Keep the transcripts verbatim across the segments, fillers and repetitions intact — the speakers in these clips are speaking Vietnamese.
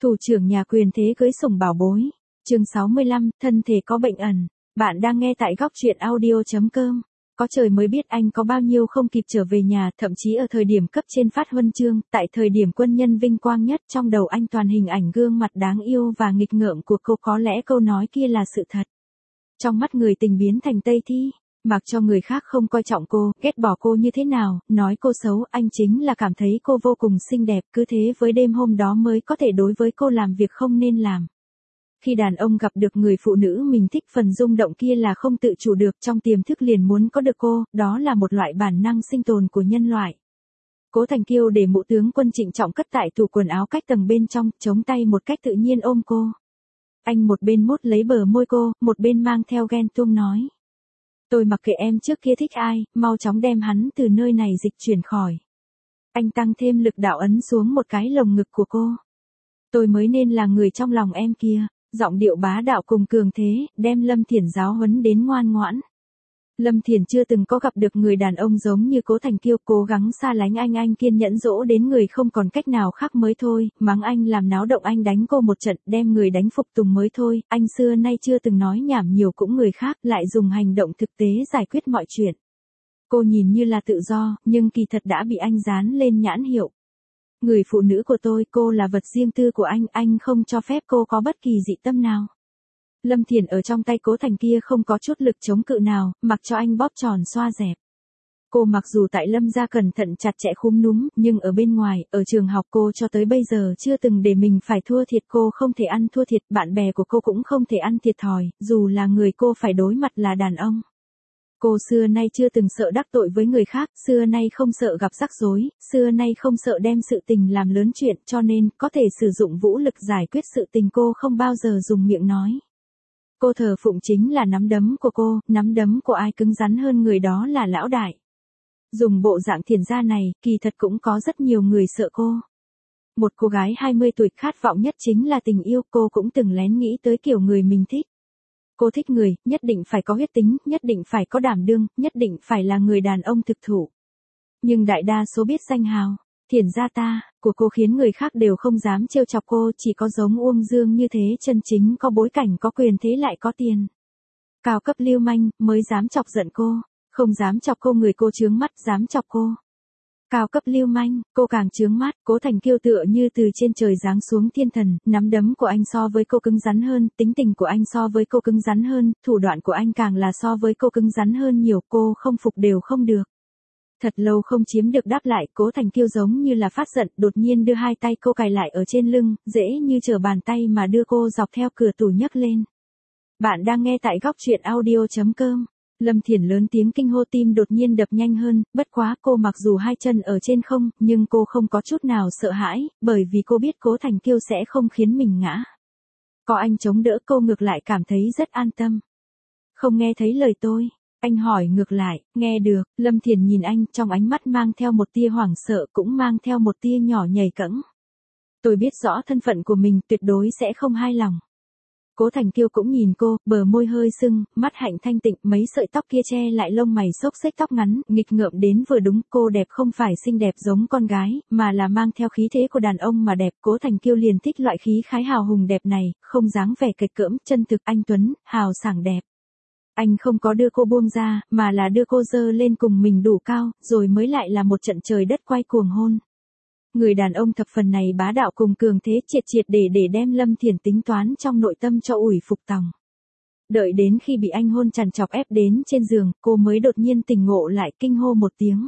Thủ trưởng nhà quyền thế cưới sủng bảo bối. Chương sáu mươi lăm, thân thể có bệnh ẩn. Bạn đang nghe tại góc truyện audio chấm com. Có trời mới biết anh có bao nhiêu không kịp trở về nhà, thậm chí ở thời điểm cấp trên phát huân chương, tại thời điểm quân nhân vinh quang nhất, trong đầu anh toàn hình ảnh gương mặt đáng yêu và nghịch ngợm của cô, có lẽ câu nói kia là sự thật. Trong mắt người tình biến thành Tây Thi, mặc cho người khác không coi trọng cô, ghét bỏ cô như thế nào, nói cô xấu, anh chính là cảm thấy cô vô cùng xinh đẹp, cứ thế với đêm hôm đó mới có thể đối với cô làm việc không nên làm. Khi đàn ông gặp được người phụ nữ mình thích, phần rung động kia là không tự chủ được, trong tiềm thức liền muốn có được cô, đó là một loại bản năng sinh tồn của nhân loại. Cố Thành Kiêu để mũ tướng quân trịnh trọng cất tại tủ quần áo cách tầng bên trong, chống tay một cách tự nhiên ôm cô. Anh một bên mốt lấy bờ môi cô, một bên mang theo ghen tuông nói. Tôi mặc kệ em trước kia thích ai, mau chóng đem hắn từ nơi này dịch chuyển khỏi. Anh tăng thêm lực đạo ấn xuống một cái lồng ngực của cô. Tôi mới nên là người trong lòng em kia. Giọng điệu bá đạo cùng cường thế, đem Lâm Thiển giáo huấn đến ngoan ngoãn. Lâm Thiển chưa từng có gặp được người đàn ông giống như Cố Thành Kiêu, cố gắng xa lánh anh anh kiên nhẫn dỗ đến người không còn cách nào khác mới thôi, mắng anh làm náo động anh đánh cô một trận, đem người đánh phục tùng mới thôi, anh xưa nay chưa từng nói nhảm nhiều cũng người khác, lại dùng hành động thực tế giải quyết mọi chuyện. Cô nhìn như là tự do, nhưng kỳ thật đã bị anh dán lên nhãn hiệu. Người phụ nữ của tôi, cô là vật riêng tư của anh, anh không cho phép cô có bất kỳ dị tâm nào. Lâm Thiển ở trong tay Cố Thành kia không có chút lực chống cự nào, mặc cho anh bóp tròn xoa dẹp. Cô mặc dù tại Lâm gia cẩn thận chặt chẽ khúm núm, nhưng ở bên ngoài, ở trường học cô cho tới bây giờ chưa từng để mình phải thua thiệt, cô không thể ăn thua thiệt, bạn bè của cô cũng không thể ăn thiệt thòi, dù là người cô phải đối mặt là đàn ông. Cô xưa nay chưa từng sợ đắc tội với người khác, xưa nay không sợ gặp rắc rối, xưa nay không sợ đem sự tình làm lớn chuyện, cho nên, có thể sử dụng vũ lực giải quyết sự tình cô không bao giờ dùng miệng nói. Cô thờ phụng chính là nắm đấm của cô, nắm đấm của ai cứng rắn hơn người đó là lão đại. Dùng bộ dạng Thiển gia này, kỳ thật cũng có rất nhiều người sợ cô. Một cô gái hai mươi tuổi khát vọng nhất chính là tình yêu, cô cũng từng lén nghĩ tới kiểu người mình thích. Cô thích người, nhất định phải có huyết tính, nhất định phải có đảm đương, nhất định phải là người đàn ông thực thụ. Nhưng đại đa số biết danh hào, Thiển gia ta, của cô khiến người khác đều không dám trêu chọc cô, chỉ có giống Uông Dương như thế chân chính có bối cảnh có quyền thế lại có tiền. Cao cấp lưu manh, mới dám chọc giận cô, không dám chọc cô người cô chướng mắt, dám chọc cô. Cao cấp lưu manh, cô càng chướng mắt, Cố Thành Kiêu tựa như từ trên trời giáng xuống thiên thần, nắm đấm của anh so với cô cứng rắn hơn, tính tình của anh so với cô cứng rắn hơn, thủ đoạn của anh càng là so với cô cứng rắn hơn nhiều, cô không phục đều không được. Thật lâu không chiếm được đáp lại, Cố Thành Kiêu giống như là phát giận, đột nhiên đưa hai tay cô cài lại ở trên lưng, dễ như trở bàn tay mà đưa cô dọc theo cửa tủ nhấc lên. Bạn đang nghe tại góc truyện audio chấm com. Lâm Thiển lớn tiếng kinh hô, tim đột nhiên đập nhanh hơn, bất quá cô mặc dù hai chân ở trên không, nhưng cô không có chút nào sợ hãi, bởi vì cô biết Cố Thành Kiêu sẽ không khiến mình ngã. Có anh chống đỡ cô ngược lại cảm thấy rất an tâm. Không nghe thấy lời tôi, anh hỏi ngược lại, nghe được, Lâm Thiển nhìn anh, trong ánh mắt mang theo một tia hoảng sợ, cũng mang theo một tia nhỏ nhảy cẫng. Tôi biết rõ thân phận của mình, tuyệt đối sẽ không hai lòng. Cố Thành Kiêu cũng nhìn cô, bờ môi hơi sưng, mắt hạnh thanh tịnh, mấy sợi tóc kia che lại lông mày xốc xếch tóc ngắn, nghịch ngợm đến vừa đúng, cô đẹp không phải xinh đẹp giống con gái, mà là mang theo khí thế của đàn ông mà đẹp. Cố Thành Kiêu liền thích loại khí khái hào hùng đẹp này, không dáng vẻ kịch cỡm, chân thực, anh tuấn, hào sảng đẹp. Anh không có đưa cô buông ra, mà là đưa cô dơ lên cùng mình đủ cao, rồi mới lại là một trận trời đất quay cuồng hôn. Người đàn ông thập phần này bá đạo cùng cường thế, triệt triệt để để đem Lâm Thiển tính toán trong nội tâm cho ủi phục tòng. Đợi đến khi bị anh hôn trằn trọc ép đến trên giường, cô mới đột nhiên tỉnh ngộ lại, kinh hô một tiếng.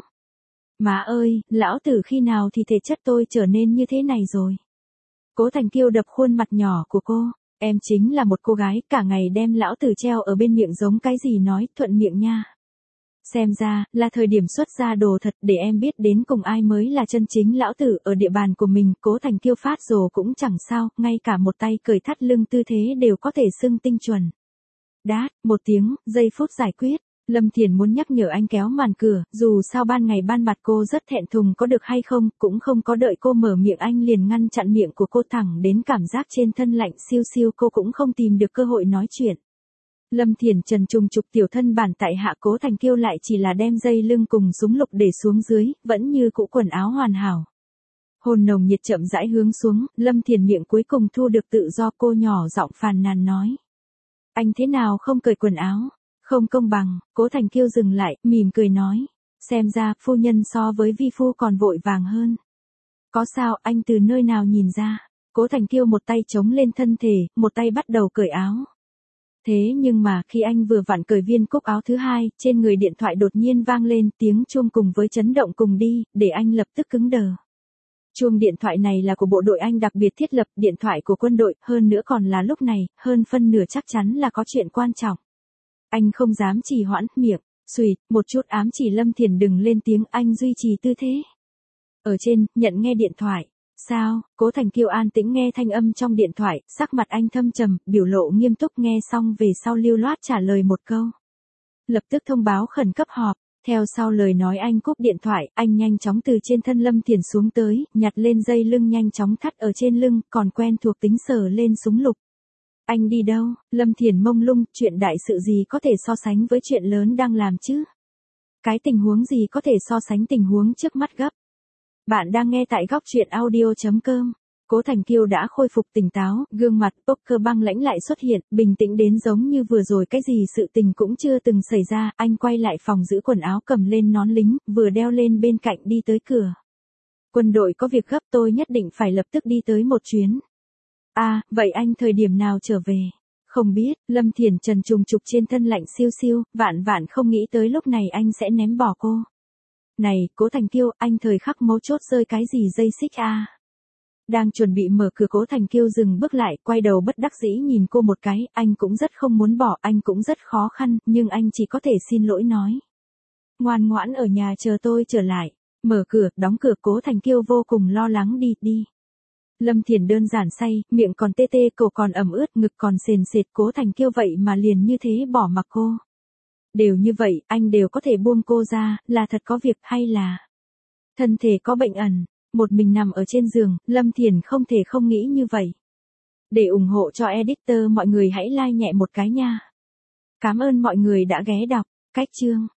Má ơi, lão tử khi nào thì thể chất tôi trở nên như thế này rồi. Cố Thành Kiêu đập khuôn mặt nhỏ của cô, em chính là một cô gái, cả ngày đem lão tử treo ở bên miệng giống cái gì nói, thuận miệng nha. Xem ra, là thời điểm xuất ra đồ thật để em biết đến cùng ai mới là chân chính lão tử ở địa bàn của mình. Cố Thành Kiêu phát rồ cũng chẳng sao, ngay cả một tay cởi thắt lưng tư thế đều có thể xưng tinh chuẩn. Đát, một tiếng, giây phút giải quyết. Lâm Thiển muốn nhắc nhở anh kéo màn cửa, dù sao ban ngày ban mặt cô rất thẹn thùng, có được hay không, cũng không có đợi cô mở miệng anh liền ngăn chặn miệng của cô, thẳng đến cảm giác trên thân lạnh siêu siêu, cô cũng không tìm được cơ hội nói chuyện. Lâm Thiển trần trùng trục tiểu thân bản tại hạ, Cố Thành Kiêu lại chỉ là đem dây lưng cùng súng lục để xuống dưới, vẫn như cũ quần áo hoàn hảo. Hôn nồng nhiệt chậm rãi hướng xuống, Lâm Thiền miệng cuối cùng thu được tự do, cô nhỏ giọng phàn nàn nói. Anh thế nào không cởi quần áo? Không công bằng. Cố Thành Kiêu dừng lại, mỉm cười nói. Xem ra, phu nhân so với vi phu còn vội vàng hơn. Có sao, anh từ nơi nào nhìn ra? Cố Thành Kiêu một tay chống lên thân thể, một tay bắt đầu cởi áo. Thế nhưng mà, khi anh vừa vặn cởi viên cúc áo thứ hai, trên người điện thoại đột nhiên vang lên tiếng chuông cùng với chấn động cùng đi, để anh lập tức cứng đờ. Chuông điện thoại này là của bộ đội anh đặc biệt thiết lập, điện thoại của quân đội, hơn nữa còn là lúc này, hơn phân nửa chắc chắn là có chuyện quan trọng. Anh không dám trì hoãn, miệng, xuỵt, một chút ám chỉ Lâm Thiền đừng lên tiếng, anh duy trì tư thế. Ở trên, nhận nghe điện thoại. Sao? Cố Thành Kiêu an tĩnh nghe thanh âm trong điện thoại, sắc mặt anh thâm trầm, biểu lộ nghiêm túc, nghe xong về sau lưu loát trả lời một câu. Lập tức thông báo khẩn cấp họp. Theo sau lời nói anh cúp điện thoại, anh nhanh chóng từ trên thân Lâm Thiền xuống tới, nhặt lên dây lưng nhanh chóng thắt ở trên lưng, còn quen thuộc tính sờ lên súng lục. Anh đi đâu? Lâm Thiền mông lung, chuyện đại sự gì có thể so sánh với chuyện lớn đang làm chứ? Cái tình huống gì có thể so sánh tình huống trước mắt gấp? Bạn đang nghe tại góc truyện audio chấm com. Cố Thành Kiêu đã khôi phục tỉnh táo, gương mặt poker băng lãnh lại xuất hiện, bình tĩnh đến giống như vừa rồi cái gì sự tình cũng chưa từng xảy ra, anh quay lại phòng giữ quần áo cầm lên nón lính, vừa đeo lên bên cạnh đi tới cửa. Quân đội có việc gấp, tôi nhất định phải lập tức đi tới một chuyến. À, vậy anh thời điểm nào trở về? Không biết, Lâm Thiền trần trùng trục trên thân lạnh siêu siêu, vạn vạn không nghĩ tới lúc này anh sẽ ném bỏ cô. Này, Cố Thành Kiêu, anh thời khắc mấu chốt rơi cái gì dây xích à? Đang chuẩn bị mở cửa, Cố Thành Kiêu dừng bước lại, quay đầu bất đắc dĩ nhìn cô một cái, anh cũng rất không muốn bỏ, anh cũng rất khó khăn, nhưng anh chỉ có thể xin lỗi nói. Ngoan ngoãn ở nhà chờ tôi trở lại. Mở cửa, đóng cửa, Cố Thành Kiêu vô cùng lo lắng đi, đi. Lâm Thiền đơn giản say, miệng còn tê tê, cổ còn ẩm ướt, ngực còn sền sệt, Cố Thành Kiêu vậy mà liền như thế bỏ mặc cô. Đều như vậy, anh đều có thể buông cô ra, là thật có việc hay là thân thể có bệnh ẩn. Một mình nằm ở trên giường, Lâm Thiền không thể không nghĩ như vậy. Để ủng hộ cho editor mọi người hãy like nhẹ một cái nha. Cảm ơn mọi người đã ghé đọc. Cách chương